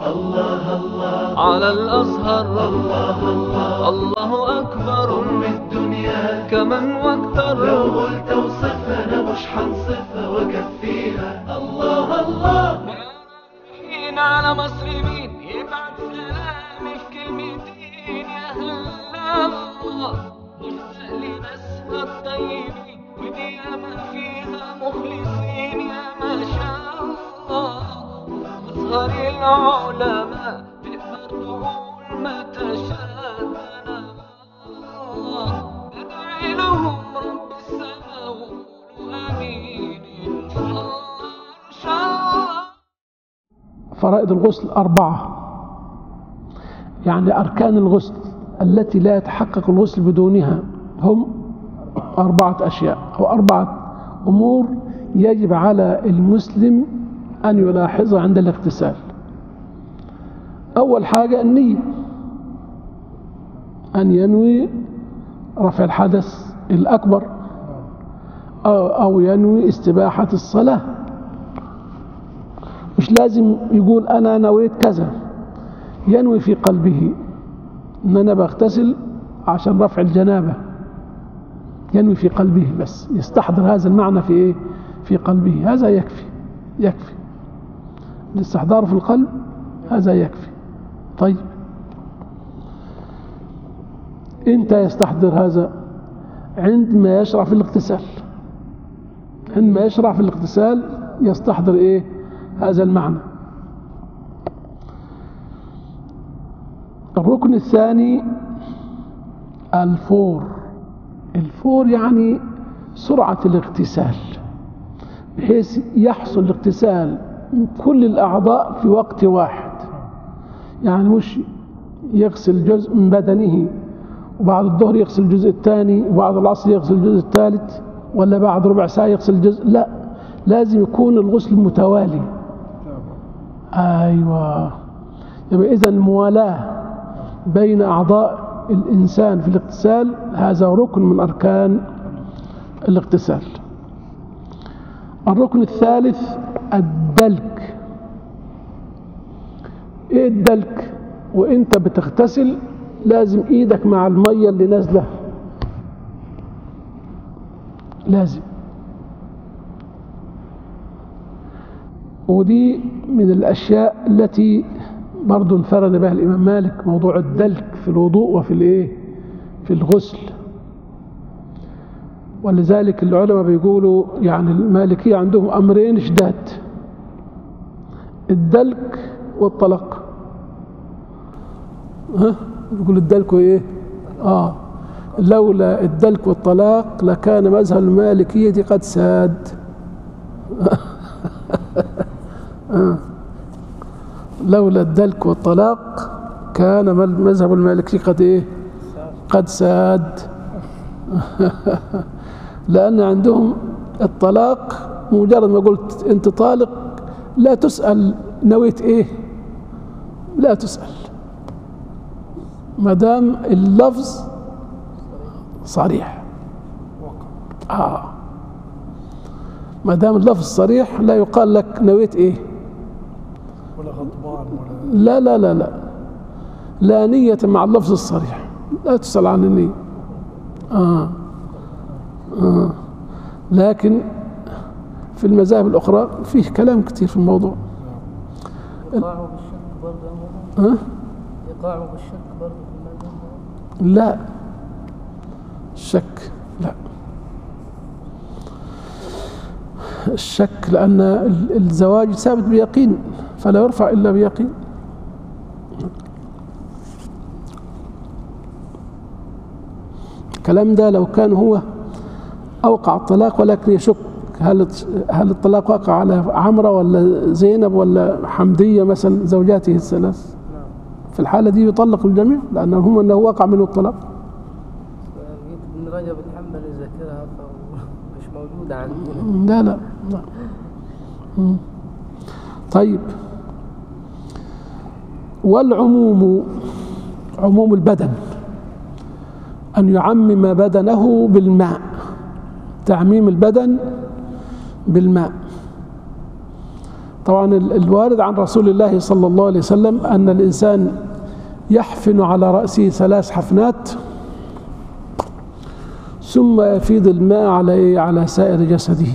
الله الله على الأزهر، الله الله الله أكبر أم الدنيا كمن واكتر. لو قلت اوصفها أنا مش حنصفها وأكفيها. الله الله حين على مصر مين يبعت سلامي في كلمتين يا هلا الله، مشتاق لناسها الطيبين ودي ياما فيها مخلصين يا ما شاء الله. أزهر العلماء تقدر تقول ما تشاء الله، ادعي لهم رب السماء وقولوا آمين إن شاء الله إن شاء الله. فرائض الغسل 4، يعني أركان الغسل التي لا يتحقق الغسل بدونها هم 4 أشياء أو 4 أمور يجب على المسلم أن يلاحظها عند الاغتسال. أول حاجة النية، أن ينوي رفع الحدث الأكبر أو ينوي استباحة الصلاة. مش لازم يقول أنا نويت كذا، ينوي في قلبه أن أنا بغتسل عشان رفع الجنابة، ينوي في قلبه بس، يستحضر هذا المعنى في إيه؟ في قلبه. هذا يكفي الاستحضار في القلب، هذا يكفي. طيب أنت يستحضر هذا عندما يشرع في الاغتسال، عندما يشرع في الاغتسال يستحضر إيه؟ هذا المعنى. الركن الثاني الفور يعني سرعة الاغتسال، بحيث يحصل الاغتسال من كل الأعضاء في وقت واحد، يعني مش يغسل جزء من بدنه وبعد الظهر يغسل الجزء الثاني وبعد العصر يغسل الجزء الثالث ولا بعد ربع ساعة يغسل الجزء، لا، لازم يكون الغسل متوالي. أيوة، يبقى إذن الموالاة بين أعضاء الإنسان في الاغتسال هذا ركن من أركان الاغتسال. الركن الثالث الدلك. إيه الدلك؟ وإنت بتغتسل لازم إيدك مع المية اللي نازلة، لازم. ودي من الأشياء التي برضو انفرد بها الإمام مالك، موضوع الدلك في الوضوء وفي الإيه؟ في الغسل. ولذلك العلماء بيقولوا يعني المالكية عندهم أمرين شداد: الدلك والطلاق. يقول الدلك وإيه؟ لولا الدلك والطلاق لكان مذهب المالكية قد ساد. لولا الدلك والطلاق كان مذهب المالكي قد إيه؟ قد ساد. لأن عندهم الطلاق مجرد ما قلت أنت طالق لا تسأل نويت إيه، لا تسأل، ما دام اللفظ صريح. ما دام اللفظ صريح لا يقال لك نويت إيه، ولا غضبان لا لا لا لا لا نية مع اللفظ الصريح، لا تسأل عن النية. لكن في المذاهب الأخرى فيه كلام كثير في الموضوع. يقاعوا بالشك برضه يقاعوا بالشك برضه في المذهب؟ لا، الشك لا، الشك لأن الزواج ثابت بيقين فلا يرفع إلا بيقين. الكلام ده لو كان هو أوقع الطلاق ولكن يشك هل الطلاق وقع على عمرة ولا زينب ولا حمدية مثلا زوجاته الثلاث، في الحالة دي يطلق الجميع لأنه أنه وقع منه الطلاق. ابن رجب الحنبلي ذاكرها مش موجودة عندنا. لا. طيب، والعموم، عموم البدن، أن يعمم بدنه بالماء، تعميم البدن بالماء. طبعا الوارد عن رسول الله صلى الله عليه وسلم أن الإنسان يحفن على رأسه 3 حفنات ثم يفيض الماء على سائر جسده.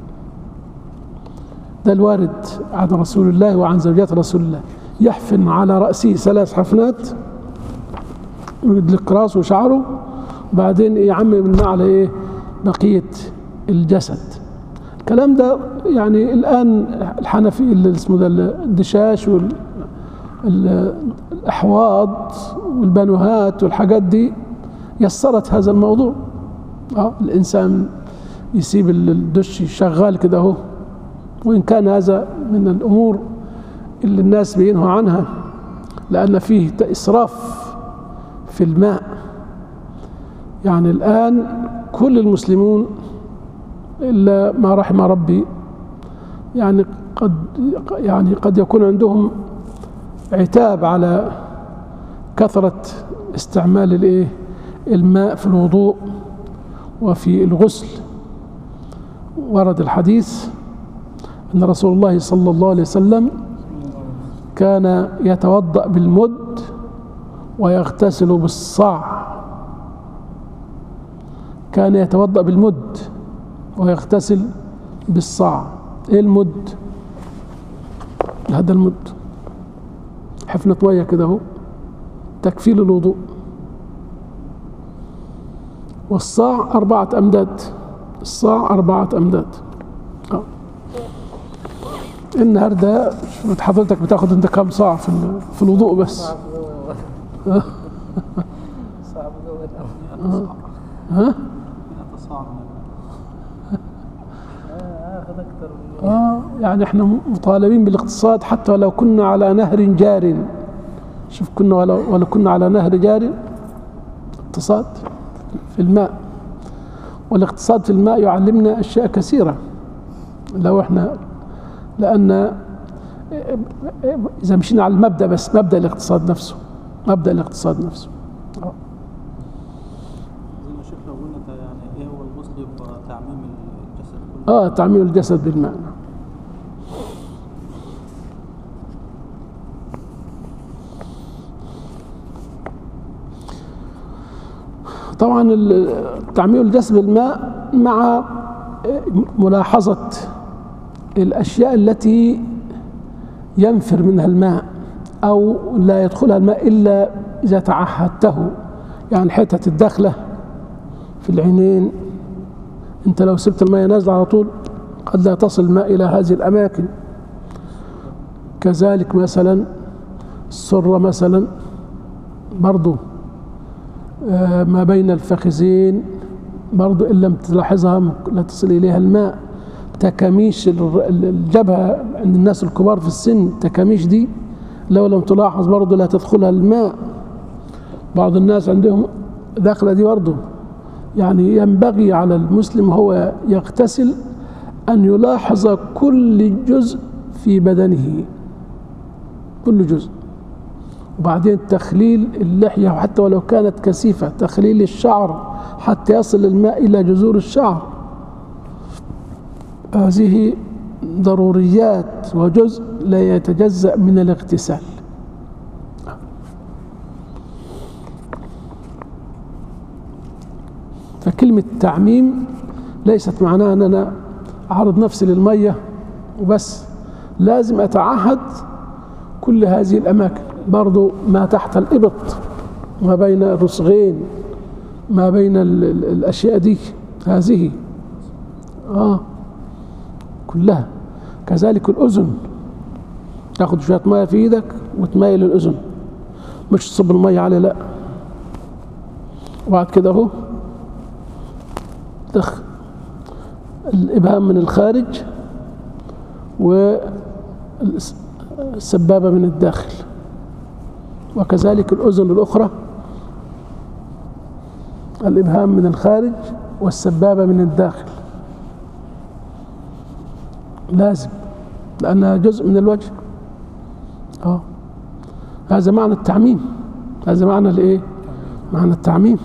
ده الوارد عن رسول الله وعن زوجات رسول الله، يحفن على رأسه 3 حفنات يدلك راسه وشعره، وبعدين يعمم الماء على بقية الجسد. الكلام ده يعني الآن الحنفي اللي اسمه ده الدشاش والأحواض والبانوهات والحاجات دي يسرت هذا الموضوع. الإنسان يسيب الدش شغال كده اهو، وإن كان هذا من الأمور اللي الناس بينهوا عنها لأن فيه إسراف في الماء. يعني الآن كل المسلمون إلا ما رحم ربي يعني قد يكون عندهم عتاب على كثرة استعمال الماء في الوضوء وفي الغسل. ورد الحديث أن رسول الله صلى الله عليه وسلم كان يتوضأ بالمد ويغتسل بالصاع. كان يتوضأ بالمد ويغتسل بالصاع. ايه المد؟ هذا المد حفنة مية كده اهو تكفي للوضوء. والصاع 4 أمداد. الصاع 4 أمداد. النهارده حضرتك بتاخد انت كم صاع في الوضوء بس؟ صعب جوه ها؟ اخذ اكثر من يعني احنا مطالبين بالاقتصاد حتى لو كنا على نهر جار. شوف كنا ولو كنا على نهر جار، اقتصاد في الماء. والاقتصاد في الماء يعلمنا أشياء كثيرة لو احنا، لأن إذا مشينا على المبدأ بس، مبدأ الاقتصاد نفسه. زي ما شيخ لو قلنا يعني ايه هو الغسل يبقى تعميم الجسد كله. تعميم الجسد بالماء. طبعا تعميم الجسد بالماء مع ملاحظة الأشياء التي ينفر منها الماء أو لا يدخلها الماء إلا إذا تعهدته. يعني حتة الدخلة في العينين، أنت لو سبت الماء نازل على طول قد لا تصل الماء إلى هذه الأماكن. كذلك مثلا السرة مثلا برضو ما بين الفخذين برضو إن لم تلاحظها لا تصل إليها الماء. تكاميش الجبهة عند الناس الكبار في السن، تكاميش دي لو لم تلاحظ برضو لا تدخلها الماء. بعض الناس عندهم داخلة دي برضو. يعني ينبغي على المسلم هو يغتسل أن يلاحظ كل جزء في بدنه، كل جزء. وبعدين تخليل اللحية حتى ولو كانت كثيفة، تخليل الشعر حتى يصل الماء إلى جذور الشعر. هذه ضروريات وجزء لا يتجزأ من الاغتسال. فكلمة تعميم ليست معناها أن أنا أعرض نفسي للمية وبس، لازم أتعهد كل هذه الأماكن. برضو ما تحت الإبط، ما بين الرسغين، ما بين الأشياء دي هذه كلها. كذلك الأذن، تاخد شوية مية في إيدك وتميل الأذن، مش تصب المية عليه، لا. وبعد كده اهو الإبهام من الخارج والسبابة من الداخل. وكذلك الأذن الأخرى الإبهام من الخارج والسبابة من الداخل، لازم، لأنها جزء من الوجه. هذا معنى التعميم، هذا معنى الإيه؟ معنى التعميم.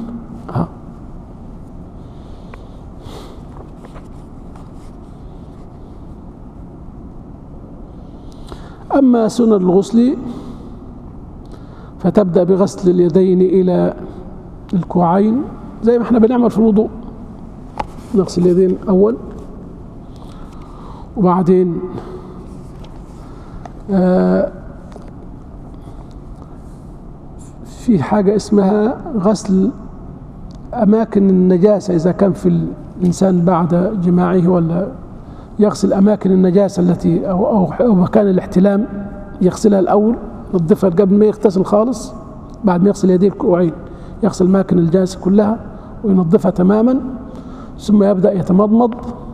أما سنن الغسل فتبدأ بغسل اليدين إلى الكوعين زي ما احنا بنعمل في الوضوء، نغسل اليدين أول، وبعدين في حاجة اسمها غسل أماكن النجاسة إذا كان في الإنسان بعد جماعه، ولا يغسل أماكن النجاسة التي أو مكان الاحتلام يغسلها الأول، ينظفها قبل ما يغتسل خالص. بعد ما يغسل يديه الكوعين يغسل أماكن النجاسة كلها وينظفها تماما، ثم يبدأ يتمضمض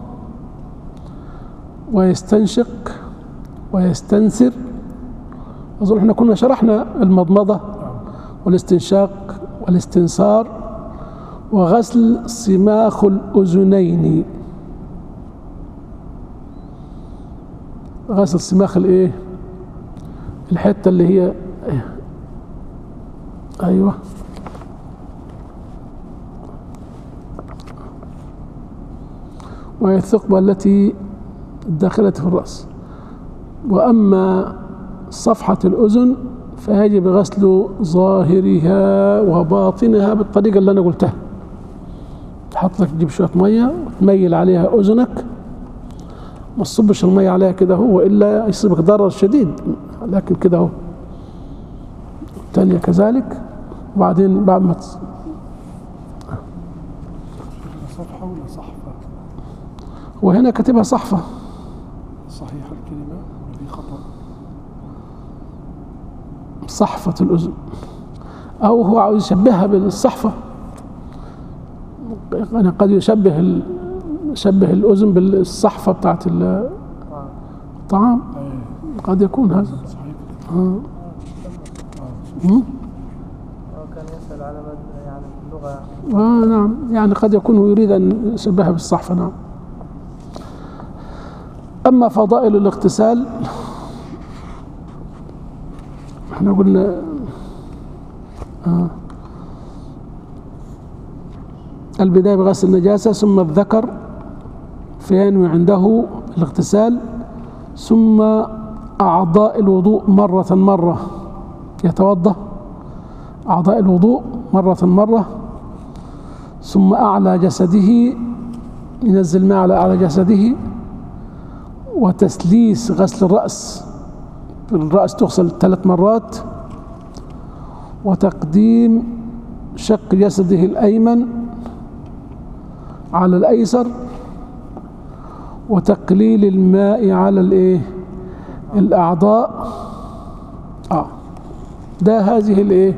ويستنشق ويستنثر. أظن احنا كنا شرحنا المضمضة والاستنشاق والاستنثار وغسل صماخ الأذنين. غسل صماخ الايه؟ الحتة اللي هي ايوه وهي الثقبة التي الداخلة في الرأس. وأما صفحة الأذن فيجب غسل ظاهرها وباطنها بالطريقة اللي أنا قلتها. تحطك تجيب شوية مية وتميل عليها أذنك، ما تصبش المية عليها كده هو إلا يصيبك ضرر شديد، لكن كده هو. الثانية كذلك. وبعدين بعد ما صفحة ولا صحفة؟ وهنا كاتبها صحفة. صحيح الكلمة ولا في خطأ؟ صحفة الأذن، أو هو عاوز يشبهها بالصحفة. يعني قد يشبه الأذن بالصحفة بتاعت الطعام، قد يكون هذا. كان يسأل على يعني اللغة. نعم، يعني قد يكون يريد أن يشبهها بالصحفة. نعم. أما فضائل الاغتسال احنا قلنا البداية بغسل النجاسة، ثم الذكر فينوي عنده الاغتسال، ثم أعضاء الوضوء مرة يتوضأ أعضاء الوضوء مرة، ثم أعلى جسده ينزل ماء على أعلى جسده، وتسليس غسل الرأس. الرأس تغسل 3 مرات، وتقديم شق جسده الأيمن على الأيسر، وتقليل الماء على الأعضاء. ده هذه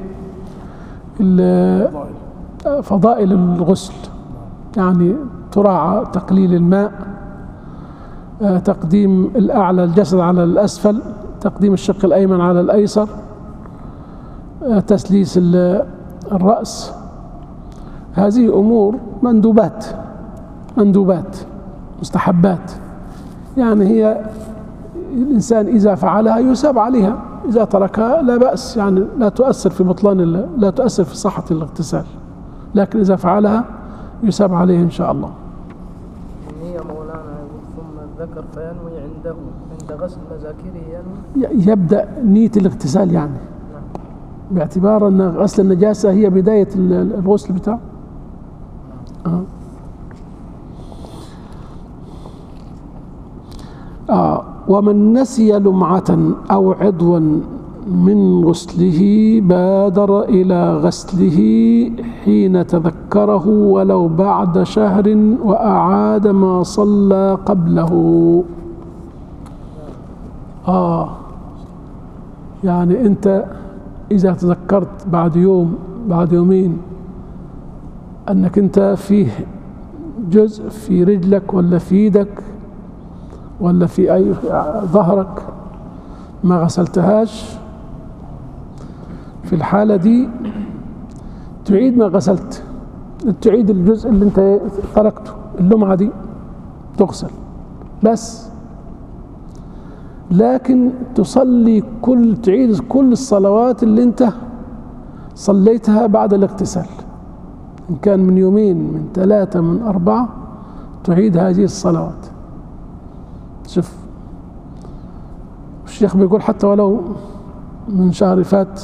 فضائل الغسل. يعني تراعى تقليل الماء، تقديم الأعلى الجسد على الأسفل، تقديم الشق الأيمن على الأيسر، تسليس الرأس. هذه أمور مندوبات مستحبات، يعني هي الإنسان إذا فعلها يثاب عليها، إذا تركها لا بأس، يعني لا تؤثر في لا تؤثر في صحة الاغتسال، لكن إذا فعلها يثاب عليه إن شاء الله. النية مولانا يقول ثم الذكر فينوي عند غسل مذاكره يبدأ نية الاغتسال، يعني باعتبار أن غسل النجاسة هي بداية الغسل بتاعه. ومن نسي لمعة أو عضوا من غسله بادر إلى غسله حين تذكره ولو بعد شهر، وأعاد ما صلى قبله. يعني أنت إذا تذكرت بعد يوم بعد يومين أنك أنت فيه جزء في رجلك ولا في يدك ولا في أي ظهرك ما غسلتهاش، في الحالة دي تعيد ما غسلت، تعيد الجزء اللي انت تركته، اللمعة دي تغسل بس. لكن تعيد كل الصلوات اللي انت صليتها بعد الاغتسال، إن كان من يومين من 3 من 4 تعيد هذه الصلوات. شوف الشيخ بيقول حتى ولو من شهر فات.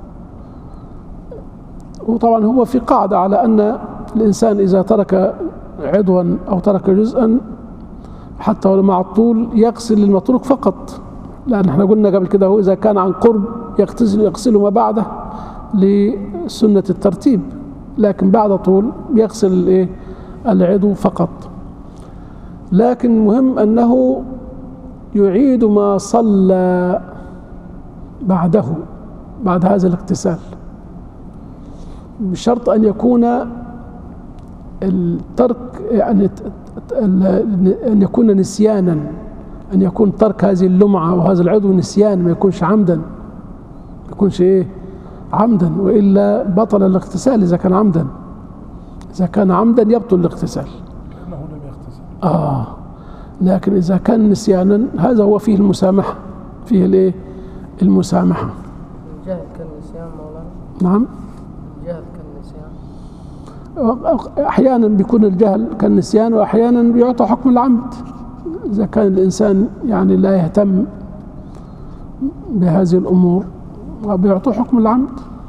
وطبعا هو في قاعدة على أن الإنسان إذا ترك عضوا أو ترك جزءا حتى ولو مع الطول يغسل المتروك فقط، لأن احنا قلنا قبل كده هو إذا كان عن قرب يغسل ما بعده لسنة الترتيب، لكن بعد طول يغسل العضو فقط. لكن مهم أنه يعيد ما صلى بعده بعد هذا الاغتسال، بشرط أن يكون الترك يعني أن يكون نسيانا، أن يكون ترك هذه اللمعة وهذا العضو نسيان، ما يكونش عمدا، ما يكونش عمدا، وإلا بطل الاغتسال إذا كان عمدا. إذا كان عمدا يبطل الاغتسال لأنه لم يغتسل. لكن إذا كان نسيانا هذا هو فيه المسامحة، فيه المسامحة. الجهل كالنسيان مولانا؟ نعم، الجهل كالنسيان. أحيانا بيكون الجهل كالنسيان، وأحيانا بيعطى حكم العمد إذا كان الإنسان يعني لا يهتم بهذه الأمور، وبيعطوا حكم العمد.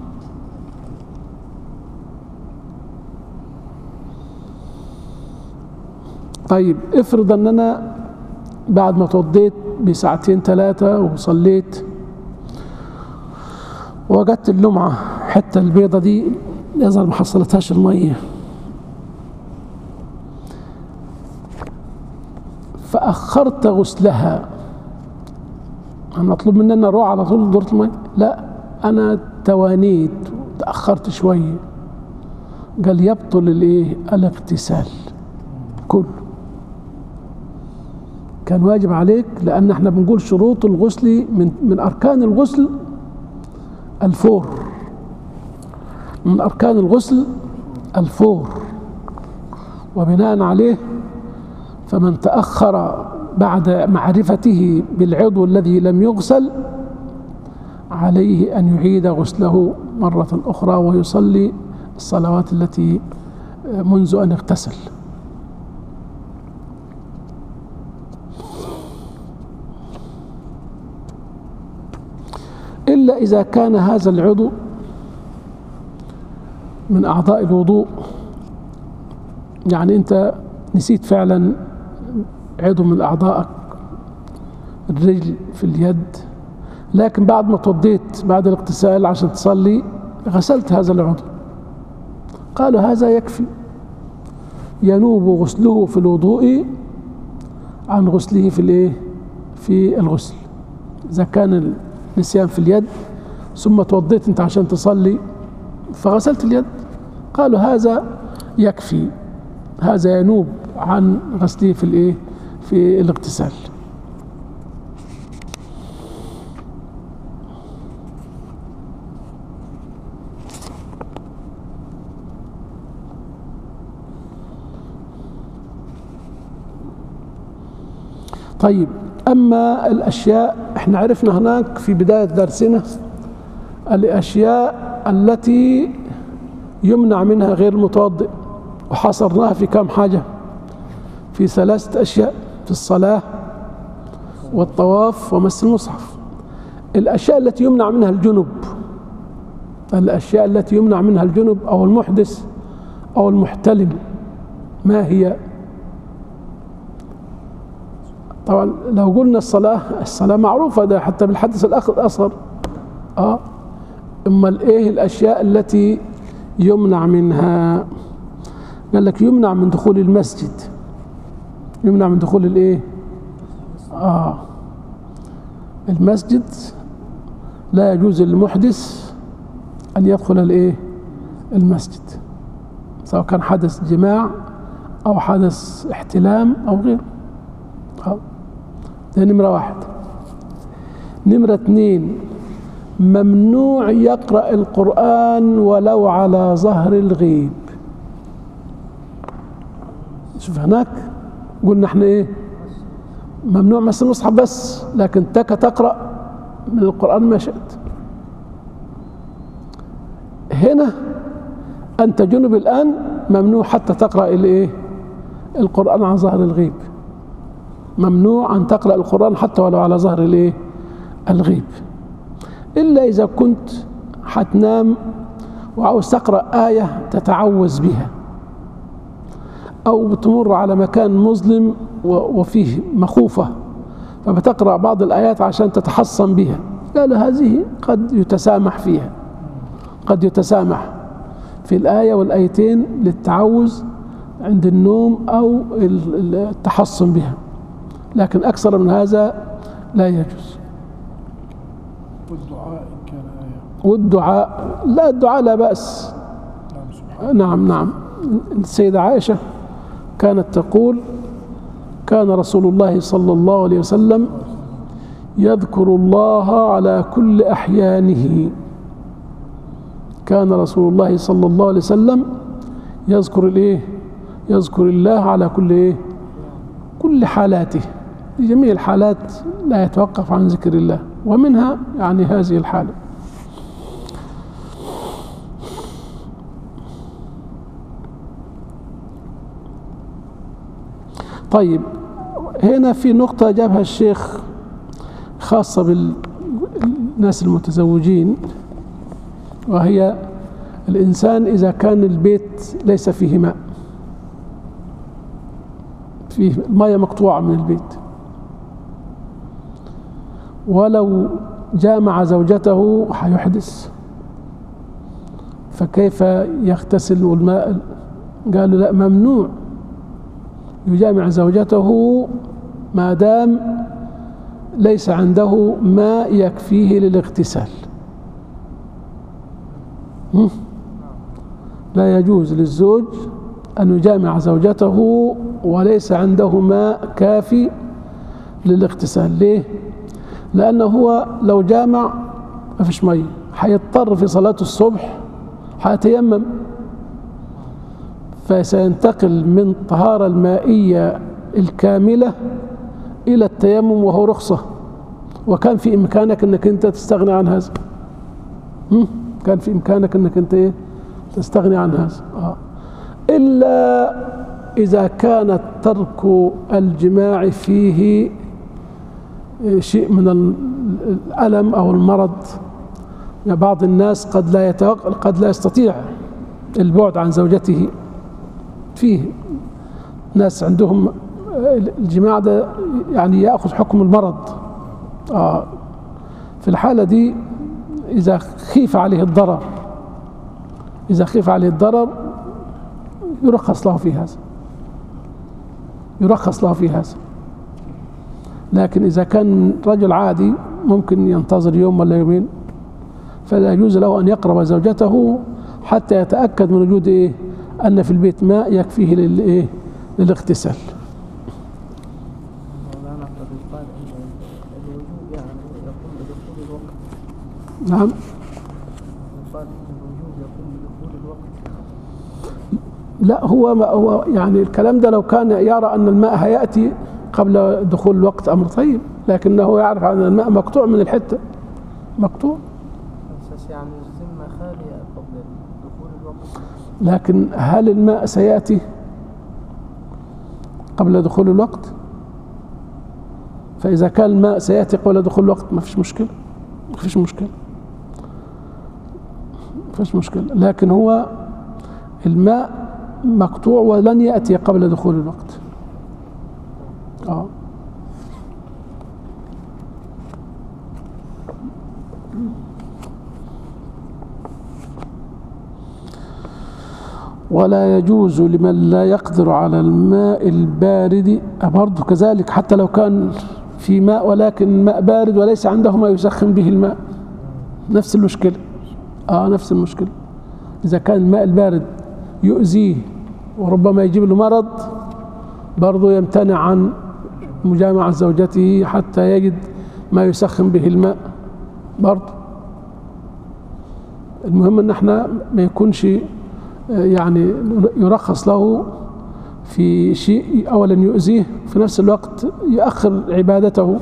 طيب افرض أن أنا بعد ما توضيت بساعتين 3 وصليت ووجدت اللمعة حتى البيضة دي يظهر ما حصلتهاش المية، فأخرت غسلها، أنا مطلوب مني أن أروح على طول دورة المية؟ لا، أنا توانيت تأخرت شوية. قال يبطل الاغتسال كله. كان واجب عليك، لأن احنا بنقول شروط الغسل من أركان الغسل الفور، من أركان الغسل الفور، وبناء عليه فمن تأخر بعد معرفته بالعضو الذي لم يغسل عليه أن يعيد غسله مرة أخرى ويصلي الصلوات التي منذ أن اغتسل. إلا إذا كان هذا العضو من أعضاء الوضوء، يعني أنت نسيت فعلا عضو من أعضائك، الرجل في اليد، لكن بعد ما توضيت بعد الاغتسال عشان تصلي غسلت هذا العضو، قالوا هذا يكفي، ينوب غسله في الوضوء عن غسله في الغسل. إذا كان النسيان في اليد ثم توضيت أنت عشان تصلي فغسلت اليد، قالوا هذا يكفي، هذا ينوب عن غسله في الاغتسال. طيب، أما الأشياء احنا عرفنا هناك في بداية درسنا الأشياء التي يمنع منها غير المتوضئ، وحصرناها في كم حاجة؟ في 3 أشياء: في الصلاة والطواف ومس المصحف. الأشياء التي يمنع منها الجنب، الأشياء التي يمنع منها الجنب أو المحدث أو المحتلم ما هي؟ طبعا لو قلنا الصلاة معروفة، ده حتى بالحدث الأصغر. أما إيه الأشياء التي يمنع منها؟ قال لك يمنع من دخول المسجد، يمنع من دخول المسجد. لا يجوز للمحدث أن يدخل المسجد، سواء كان حدث جماع أو حدث احتلام أو غيره. ده نمرة 1. نمرة 2، ممنوع يقرأ القرآن ولو على ظهر الغيب. شوف هناك قلنا احنا ممنوع مس المصحف بس، لكن تقرأ من القرآن ما شئت. هنا أنت جنب الآن، ممنوع حتى تقرأ القرآن على ظهر الغيب، ممنوع أن تقرأ القرآن حتى ولو على ظهر الغيب، إلا إذا كنت حتنام وعاوز تقرأ آية تتعوذ بها، أو بتمر على مكان مظلم وفيه مخوفة فبتقرأ بعض الآيات عشان تتحصن بها، قال هذه قد يتسامح فيها، قد يتسامح في الآية والآيتين للتعوذ عند النوم أو التحصن بها، لكن أكثر من هذا لا يجوز. والدعاء إن كان آية. والدعاء لا، الدعاء لا بأس. نعم. السيدة عائشة كانت تقول: كان رسول الله صلى الله عليه وسلم يذكر الله على كل أحيانه. كان رسول الله صلى الله عليه وسلم يذكر الله على كل حالاته، في جميع الحالات لا يتوقف عن ذكر الله، ومنها يعني هذه الحالة. طيب، هنا في نقطة جابها الشيخ خاصة بالناس المتزوجين، وهي الإنسان إذا كان البيت ليس فيه ماء، فيه مياه مقطوعة من البيت، ولو جامع زوجته هيحدث، فكيف يغتسل والماء؟ قالوا لا، ممنوع يجامع زوجته ما دام ليس عنده ماء يكفيه للاغتسال. لا يجوز للزوج أن يجامع زوجته وليس عنده ماء كافي للاغتسال. ليه؟ لأنه هو لو جامع ما فيش مية، هيضطر في صلاة الصبح هيتيمم، فسينتقل من الطهارة المائية الكاملة إلى التيمم، وهو رخصة، وكان في إمكانك أنك أنت تستغني عن هذا. كان في إمكانك أنك أنت تستغني عن هذا، إلا إذا كان ترك الجماع فيه شيء من الألم أو المرض. يعني بعض الناس قد لا يستطيع البعد عن زوجته، فيه ناس عندهم الجماع ده يعني يأخذ حكم المرض. في الحالة دي إذا خيف عليه الضرر يرخص له في هذا. لكن إذا كان رجل عادي ممكن ينتظر يوم ولا يومين، فلا يجوز له أن يقرب زوجته حتى يتأكد من وجود أن في البيت ماء يكفيه للاغتسال. نعم. لا، هو يعني الكلام ده لو كان يرى أن الماء هيأتي قبل دخول الوقت أمر طيب، لكنه يعرف أن الماء مقطوع من الحتة، مقطوع. يعني الذمة خالية قبل دخول الوقت. لكن هل الماء سيأتي قبل دخول الوقت؟ فإذا كان الماء سيأتي قبل دخول الوقت ما فيش مشكلة. لكن هو الماء مقطوع ولن يأتي قبل دخول الوقت. ولا يجوز لمن لا يقدر على الماء البارد برضه كذلك، حتى لو كان في ماء ولكن ماء بارد وليس عنده ما يسخن به الماء، نفس المشكلة. نفس المشكلة. إذا كان الماء البارد يؤذيه وربما يجيب له مرض، برضه يمتنع عن مجامعة زوجته حتى يجد ما يسخن به الماء برضه. المهم ان احنا ما يكونش يعني يرخص له في شيء أولا يؤذيه، في نفس الوقت يؤخر عبادته.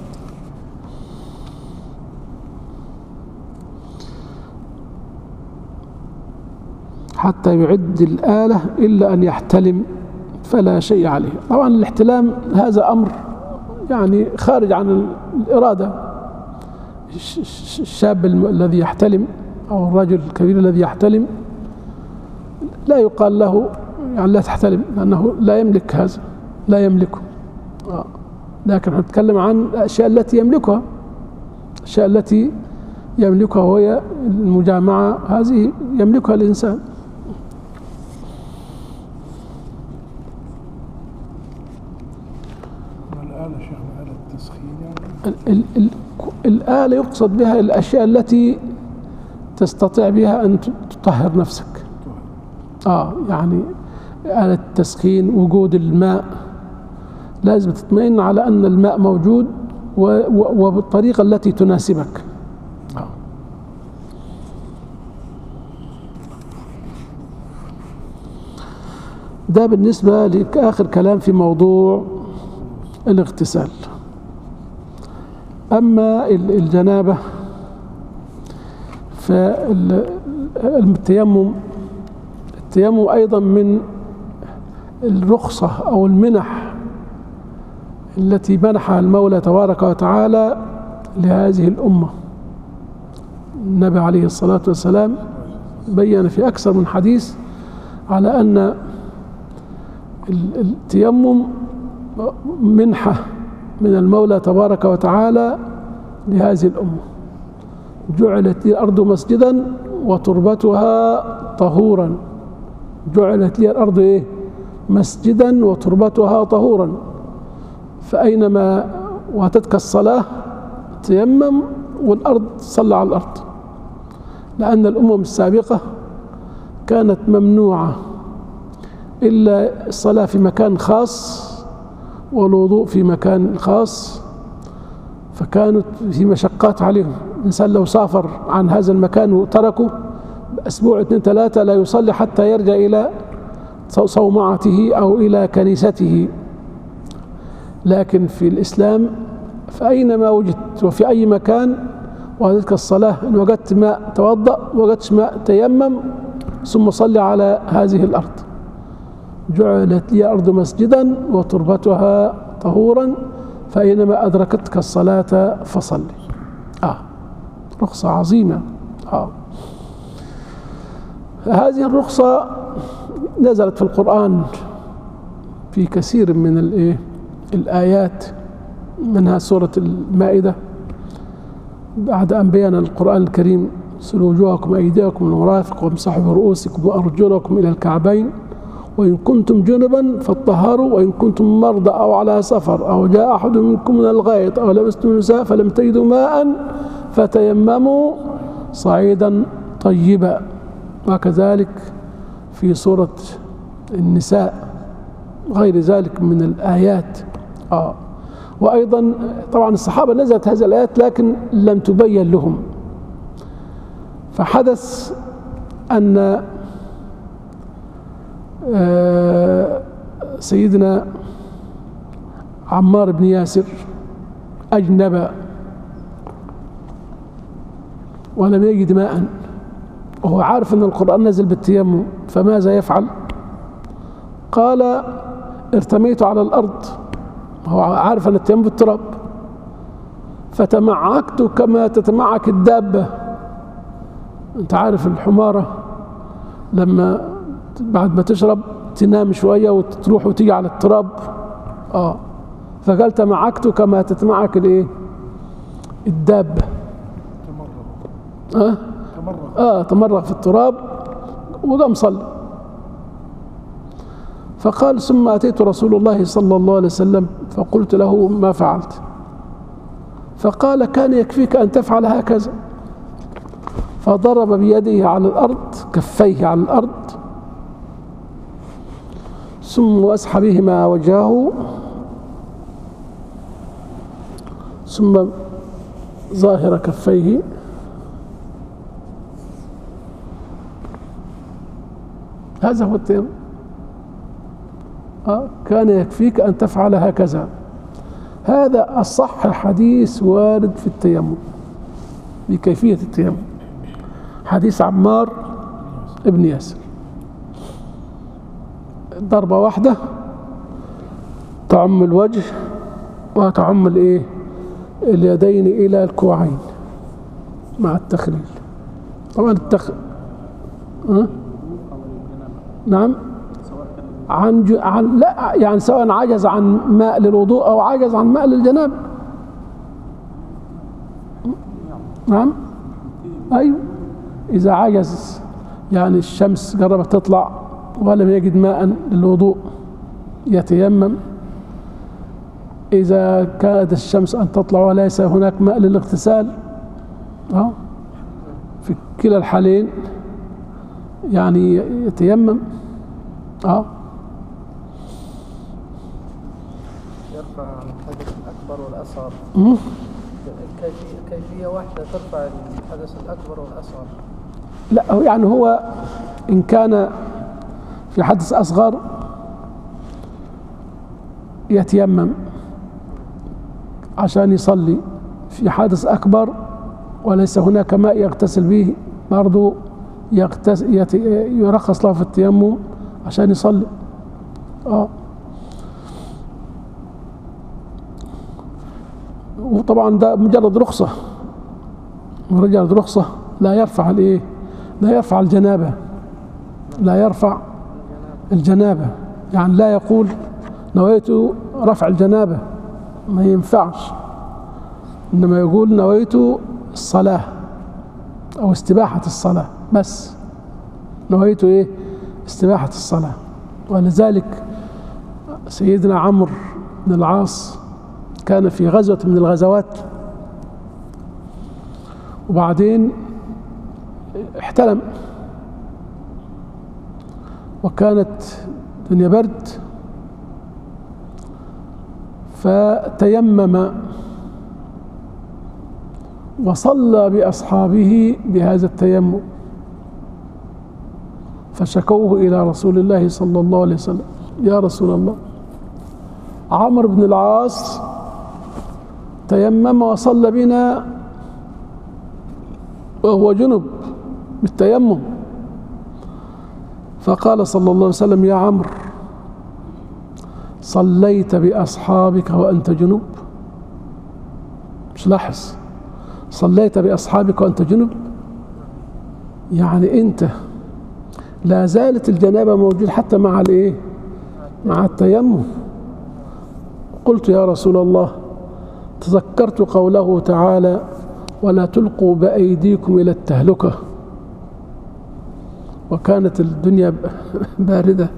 حتى يعد الآلة إلا أن يحتلم فلا شيء عليه. طبعا الاحتلام هذا أمر يعني خارج عن الإرادة، الشاب الذي يحتلم أو الرجل الكبير الذي يحتلم لا يقال له يعني لا تحتلم، لأنه لا يملك هذا، لا يملكه. لكن نتكلم عن الأشياء التي يملكها، الأشياء التي يملكها وهي المجامعة، هذه يملكها الإنسان. الآلة شيخ، آلة التسخين يعني؟ الآلة يقصد بها الأشياء التي تستطيع بها أن تطهر نفسك. يعني آلة التسخين، وجود الماء، لازم تطمئن على أن الماء موجود وبالطريقة التي تناسبك. ده بالنسبة لآخر كلام في موضوع الاغتسال. أما الجنابة فالتيمم أيضا من الرخصة أو المنح التي منحها المولى تبارك وتعالى لهذه الأمة. النبي عليه الصلاة والسلام بيّن في أكثر من حديث على أن التيمم منحة من المولى تبارك وتعالى لهذه الأمة. جعلت لي الأرض مسجدا وتربتها طهورا. جعلت لي الأرض مسجدا وتربتها طهورا، فأينما واتتك الصلاة تيمم والأرض صلى على الأرض، لأن الأمم السابقة كانت ممنوعة إلا الصلاة في مكان خاص والوضوء في مكان خاص، فكانت في مشقات عليهم. الإنسان لو سافر عن هذا المكان وتركه أسبوع 2 3 لا يصلي حتى يرجع إلى صومعته أو إلى كنيسته. لكن في الإسلام فأينما وجدت وفي أي مكان وهذه الصلاة، إن وجدت ماء توضأ، وجدت ماء تيمم، ثم صلي على هذه الأرض. جعلت لي الأرض مسجدا وتربتها طهورا، فأينما أدركتك الصلاة فصلي. رخصة عظيمة. هذه الرخصة نزلت في القرآن في كثير من الآيات، منها سورة المائدة بعد أن بين القرآن الكريم: اغسلوا وجوهكم وأيديكم إلى المرافق وامسحوا برؤوسكم وأرجلكم إلى الكعبين وإن كنتم جنبا فاطهروا وإن كنتم مرضى أو على سفر أو جاء أحد منكم من الغائط أو لمستم النساء فلم تجدوا ماء فتيمموا صعيدا طيبا. وكذلك في سورة النساء غير ذلك من الآيات. وأيضا طبعا الصحابة نزلت هذه الآيات لكن لم تبين لهم، فحدث أن سيدنا عمار بن ياسر أجنب ولم يجد ماء، وهو عارف أن القرآن نزل بالتيمم، فماذا يفعل؟ قال: ارتميت على الأرض، هو عارف أن التيمم بالتراب، فتمعكت كما تتمعك الدابة. أنت عارف الحمارة لما بعد ما تشرب تنام شوية وتروح وتيجي على التراب. فقال: تمعكت كما تتمعك الدابة. تمرغ في التراب وقام صلى. فقال: ثم أتيت رسول الله صلى الله عليه وسلم فقلت له: ما فعلت؟ فقال: كان يكفيك أن تفعل هكذا. فضرب بيده على الأرض، كفيه على الأرض، ثم مسح بهما وجهه، ثم ظاهر كفيه، هذا هو التيمم. كان يكفيك أن تفعل هكذا. هذا الصح حديث وارد في التيمم بكيفية التيمم، حديث عمار ابن ياسر. ضربة واحدة تعم الوجه وتعم اليدين إلى الكوعين. مع التخليل. طبعا ها؟ نعم، لا يعني سواء عجز عن ماء للوضوء أو عجز عن ماء للجنابة. نعم، أيوه، إذا عجز يعني الشمس قربت تطلع ولم يجد ماء للوضوء يتيمم. إذا كانت الشمس أن تطلع وليس هناك ماء للاغتسال، في كلا الحالين يعني يتيمم. يرفع عن الحدث الأكبر والأصغر. كيفية واحدة ترفع الحدث الأكبر والأصغر. لا يعني هو إن كان في حدث أصغر يتيمم عشان يصلي، في حدث أكبر وليس هناك ماء يغتسل به برضو يرخص له في التيمم عشان يصلي. وطبعا ده مجرد رخصة لا يرفع الايه، لا يرفع الجنابة، لا يرفع الجنابة، يعني لا يقول نويت رفع الجنابة، ما ينفعش، إنما يقول نويت الصلاة أو استباحة الصلاة، بس نويت إيه؟ استباحة الصلاة. ولذلك سيدنا عمرو بن العاص كان في غزوة من الغزوات وبعدين احتلم، وكانت دنيا برد، فتيمم وصلى بأصحابه بهذا التيمم، فشكوه إلى رسول الله صلى الله عليه وسلم: يا رسول الله، عمرو بن العاص تيمم وصلى بنا وهو جنب بالتيمم. فقال صلى الله عليه وسلم: يا عمرو، صليت بأصحابك وأنت جنب؟ مش لاحظ صليت بأصحابك وأنت جنب؟ يعني أنت لا زالت الجنابة موجود حتى مع الإيه؟ مع التيمم. قلت: يا رسول الله، تذكرت قوله تعالى: ولا تلقوا بأيديكم إلى التهلكة، وكانت الدنيا باردة،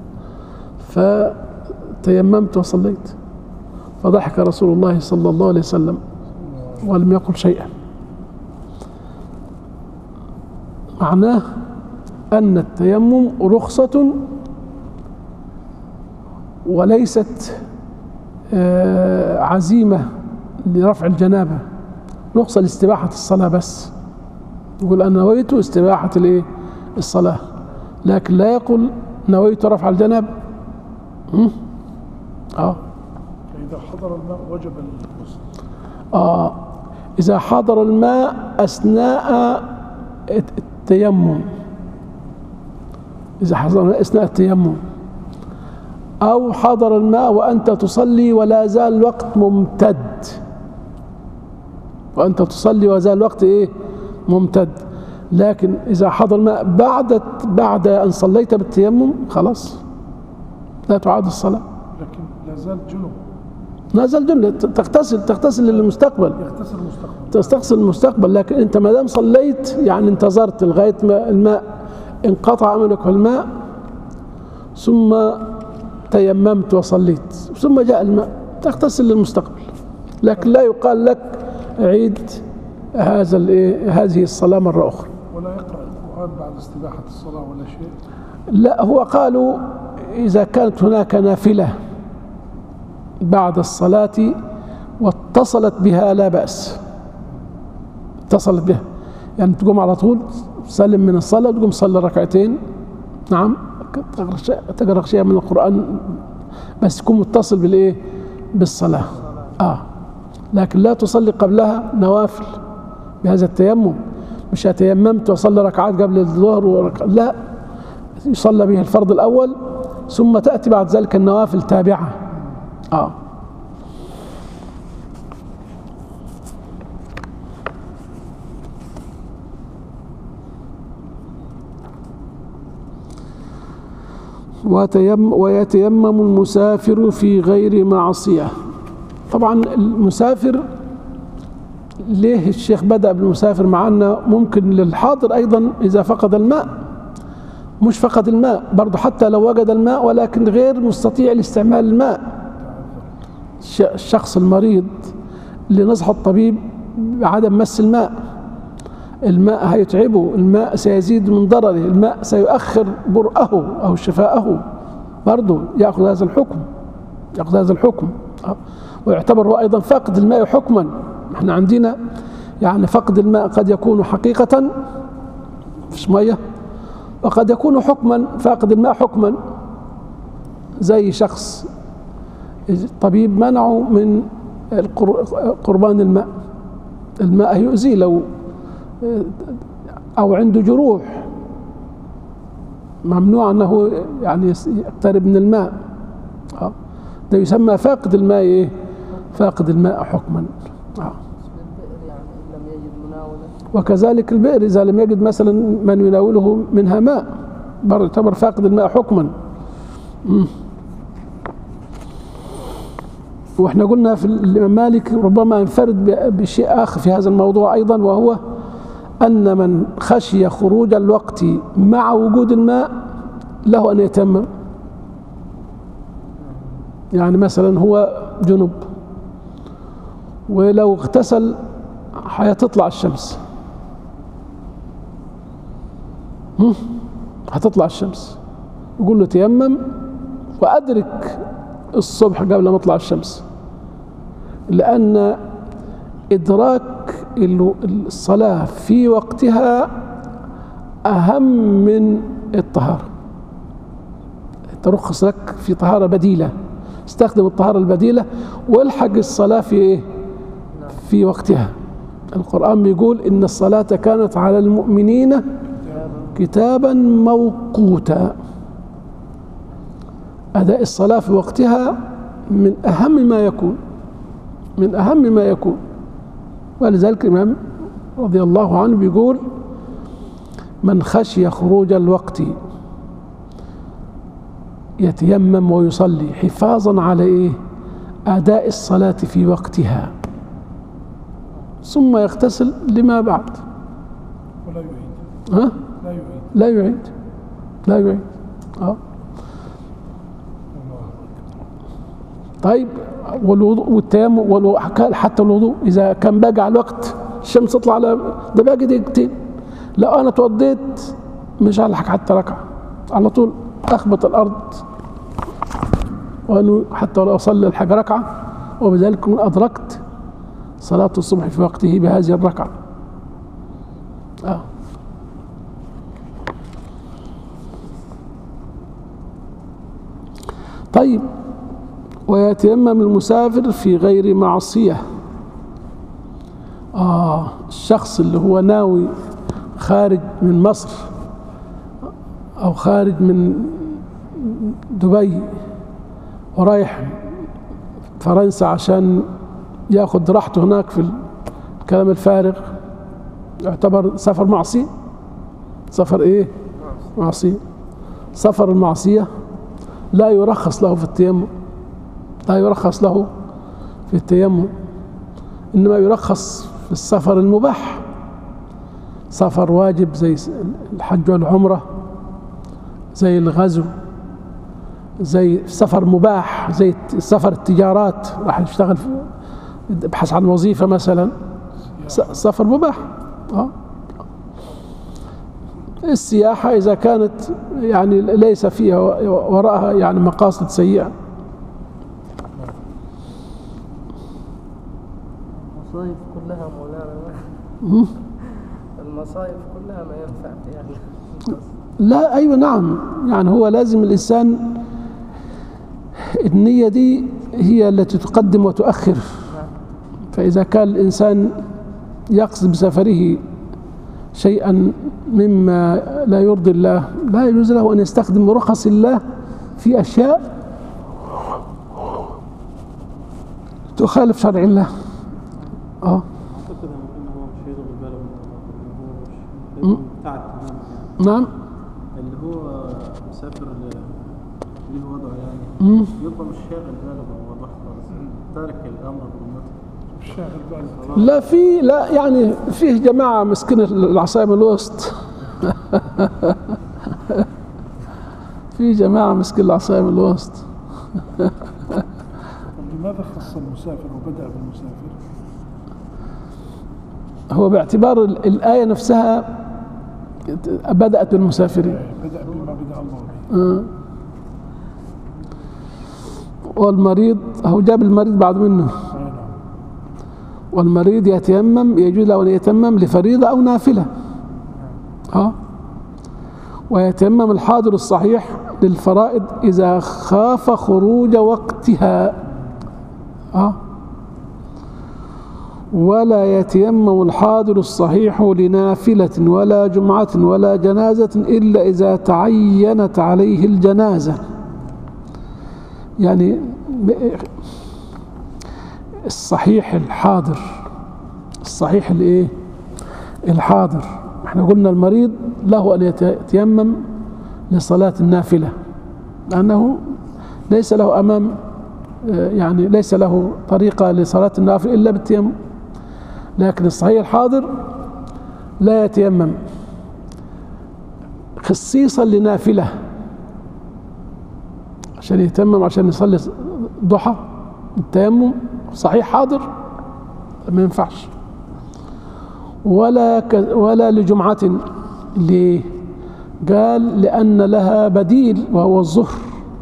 فتيممت وصليت. فضحك رسول الله صلى الله عليه وسلم ولم يقل شيئا. معناه أن التيمم رخصة وليست عزيمة لرفع الجنابة، رخصة لاستباحة الصلاة بس. يقول أنا نويت استباحة الصلاة، لكن لا يقول نويت رفع الجنابة. إذا حضر الماء وجب الغسل. إذا حضر الماء أثناء التيمم، إذا حضر الماء أثناء التيمم، أو حضر الماء وأنت تصلي ولا زال الوقت ممتد، وأنت تصلي وزال الوقت إيه؟ ممتد. لكن إذا حضر الماء بعد أن صليت بالتيمم خلاص لا تعاد الصلاة. لكن لا زال جنب، لا زال جنب، تغتسل للمستقبل، تغتسل المستقبل. لكن أنت ما دام صليت يعني انتظرت لغاية ما الماء انقطع عملك في الماء، ثم تيممت وصليت، ثم جاء الماء، تغتسل للمستقبل. لكن لا يقال لك عيد هذه الصلاة مرة أخرى. ولا يقرأ القرآن بعد استباحة الصلاة ولا شيء؟ لا، هو قالوا إذا كانت هناك نافلة بعد الصلاة واتصلت بها لا بأس، اتصلت بها يعني تقوم على طول تسلم من الصلاة وتقوم تصلي ركعتين، نعم، تقرأ شيء من القرآن بس يكون متصل بالصلاة. لكن لا تصلي قبلها نوافل بهذا التيمم، مش تيممت وصلي ركعات قبل الظهر لا، يصلى به الفرض الأول ثم تأتي بعد ذلك النوافل تابعة. ويتيمم المسافر في غير معصية. طبعا المسافر، ليه الشيخ بدأ بالمسافر مع أنه ممكن للحاضر أيضا إذا فقد الماء، مش فقد الماء برضه، حتى لو وجد الماء ولكن غير مستطيع لاستعمال الماء. الشخص المريض اللي نصح الطبيب بعدم مس الماء، الماء هيتعبه، الماء سيزيد من ضرره، الماء سيؤخر برأه أو شفاءه، برضه يأخذ هذا الحكم، يأخذ هذا الحكم. ويعتبر هو أيضا فاقد الماء حكما. احنا عندنا يعني فقد الماء قد يكون حقيقة مفيش مية، وقد يكون حكما، فاقد الماء حكما، زي شخص الطبيب منعه من قربان الماء، الماء يؤذي لو أو عنده جروح، ممنوع أنه يعني يقترب من الماء. ده يسمى فاقد الماء إيه؟ فاقد الماء حكما. البئر يعني إن لم يجد مناولا. وكذلك البئر إذا لم يجد مثلا من يناوله منها ماء برضه يعتبر فاقد الماء حكما. واحنا قلنا في الإمام مالك ربما ينفرد بشيء آخر في هذا الموضوع أيضا، وهو أن من خشي خروج الوقت مع وجود الماء له أن يتيمم. يعني مثلا هو جنب ولو اغتسل هتطلع الشمس، هتطلع الشمس، يقول له تيمم وأدرك الصبح قبل ما تطلع الشمس، لأن إدراك الصلاة في وقتها أهم من الطهارة. ترخص لك في طهارة بديلة، استخدم الطهارة البديلة والحق الصلاة في إيه؟ في وقتها. القرآن بيقول إن الصلاة كانت على المؤمنين كتابا موقوتا. أداء الصلاة في وقتها من أهم ما يكون، من أهم ما يكون. ولذلك الإمام رضي الله عنه بيقول من خشي خروج الوقت يتيمم ويصلي حفاظا على إيه؟ أداء الصلاة في وقتها، ثم يغتسل لما بعد. ولا يعيد. ها؟ لا يعيد. لا يعيد، لا يعيد. طيب والوضوء والتيمم حتى الوضوء إذا كان باقي على الوقت، الشمس تطلع على ده باقي دقيقتين، لو أنا توضيت مش هلحق حتى ركعة، على طول أخبط الأرض وأنه حتى لو أصلي الحق ركعة، وبذلك من أدركت صلاة الصبح في وقته بهذه الركعة. طيب ويتيمم المسافر في غير معصية. الشخص اللي هو ناوي خارج من مصر أو خارج من دبي ورايح فرنسا عشان ياخد راحته هناك في الكلام الفارغ، يعتبر سفر معصية. سفر إيه؟ معصية. سفر المعصية لا يرخص له في التيمم، لا يرخص له في التيمم، إنما يرخص في السفر المباح، سفر واجب زي الحج والعمرة، زي الغزو، زي سفر مباح زي سفر التجارات، راح يشتغل يبحث عن وظيفة مثلا، سفر مباح. السياحة إذا كانت يعني ليس فيها وراءها يعني مقاصد سيئة. المصايف كلها مولانا، المصايف كلها ما ينفع فيها. لا أيوة نعم، يعني هو لازم الإنسان النية دي هي التي تقدم وتؤخر. فإذا كان الإنسان يقصد بسفره شيئا مما لا يرضي الله، لا يجوز له أن يستخدم رخص الله في أشياء تخالف شرع الله. أعتقد أنه هو مش هيشغل باله من نعم. اللي هو مسافر ليه وضعه يعني يبقى مش شاغل باله بالوضوح خالص، تارك الامر بالمطلق. مش شاغل باله. لا يعني فيه جماعة مسكين العصاية من الوسط. في جماعة مسكين العصاية من الوسط. طب لماذا خص المسافر وبدأ بالمسافر؟ هو باعتبار الآية نفسها بدأت بالمسافرين. بدأ بما بدأ الله به. والمريض هو جاب المريض بعد منه. نعم. والمريض يتيمم، يجوز له أن يتيمم لفريضة أو نافلة. ويتيمم الحاضر الصحيح للفرائض إذا خاف خروج وقتها. ولا يتيمم الحاضر الصحيح لنافلة ولا جمعة ولا جنازة إلا إذا تعينت عليه الجنازة. يعني الصحيح الحاضر، الصحيح الايه الحاضر، احنا قلنا المريض له ان يتيمم لصلاة النافلة لأنه ليس له أمام، يعني ليس له طريقة لصلاة النافلة إلا بالتيمم. لكن الصحيح الحاضر لا يتيمم خصيصا لنافلة، عشان يتيمم عشان يصلي ضحى. التيمم صحيح حاضر ما ينفعش. ولا لجمعة. ليه؟ قال لأن لها بديل وهو الظهر،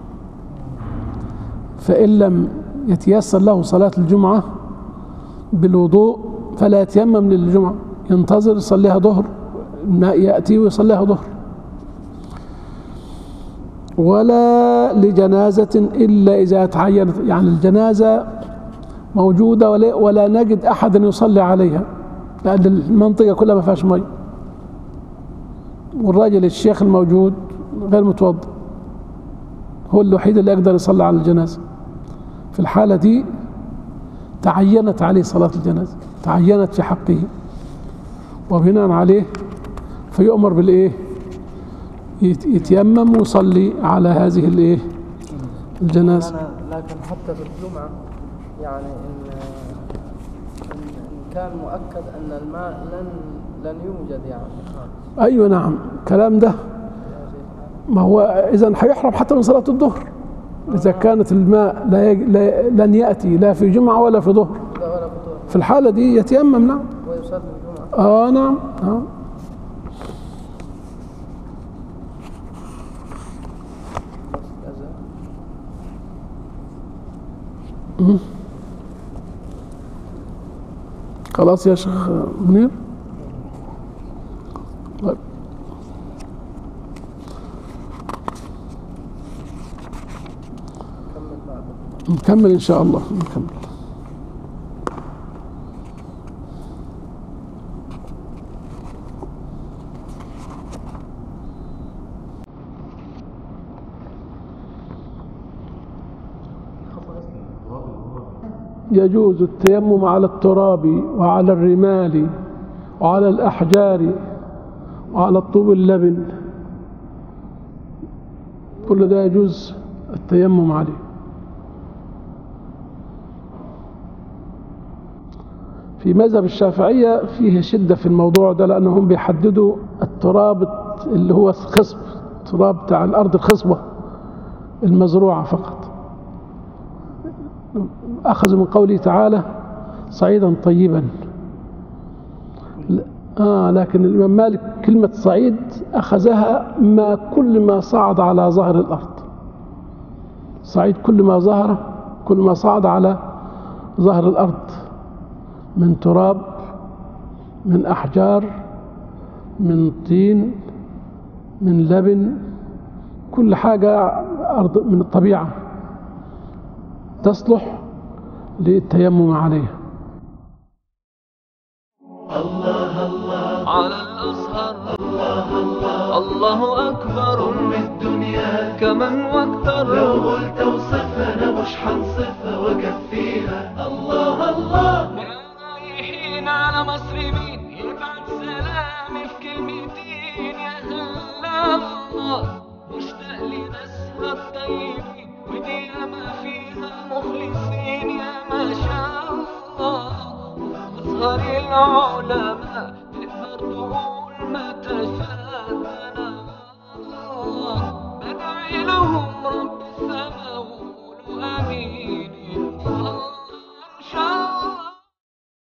فإن لم يتيسر له صلاة الجمعة بالوضوء فلا يتيمم للجمعة، ينتظر يصليها ظهر، الماء يأتي ويصليها ظهر. ولا لجنازة إلا إذا تعينت، يعني الجنازة موجودة ولا نجد أحدا يصلي عليها لأن المنطقة كلها ما فيهاش مي، والراجل الشيخ الموجود غير متوضئ، هو الوحيد اللي يقدر يصلي على الجنازة. في الحالة دي تعينت عليه صلاة الجنازة، تعينت في حقه، وبناء عليه فيؤمر بالإيه؟ يتيمم ويصلي على هذه الإيه؟ الجنازة. لكن حتى في الجمعة يعني إن كان مؤكد أن الماء لن يوجد يعني. أيوة نعم، الكلام ده ما هو إذن هيحرم حتى من صلاة الظهر إذا كانت الماء لن يأتي لا في جمعة ولا في ظهر. في الحالة دي يتيمم. نعم. ويصلي الجمعة. نعم. خلاص يا شيخ منير. طيب نكمل إن شاء الله. نكمل. يجوز التيمم على التراب وعلى الرمال وعلى الأحجار وعلى الطوب اللبن، كل ده يجوز التيمم عليه. في مذهب الشافعية فيه شدة في الموضوع ده، لأنهم بيحددوا التراب اللي هو الخصب، التراب بتاع الأرض الخصبة المزروعة فقط. أخذ من قوله تعالى صعيدا طيبا. لكن الإمام مالك كلمة صعيد أخذها كل ما صعد على ظهر الأرض. صعيد كل ما صعد على ظهر الأرض من تراب، من أحجار، من طين، من لبن، كل حاجة أرض من الطبيعة تصلح للتيمم عليها. الله الله على الأزهر، الله أكبر أم الدنيا كمن واكتر. لو قلت اوصفها أنا مش حنصفها وأكفيها. الله الله يا رايحين على مصر مين يبعت سلامي في كلمتين؟ يا هلا الله مشتاق لناسها الطيبين. مخلصين يا ما شاء الله، أصغر العلماء تقدر تقول ما تشاء.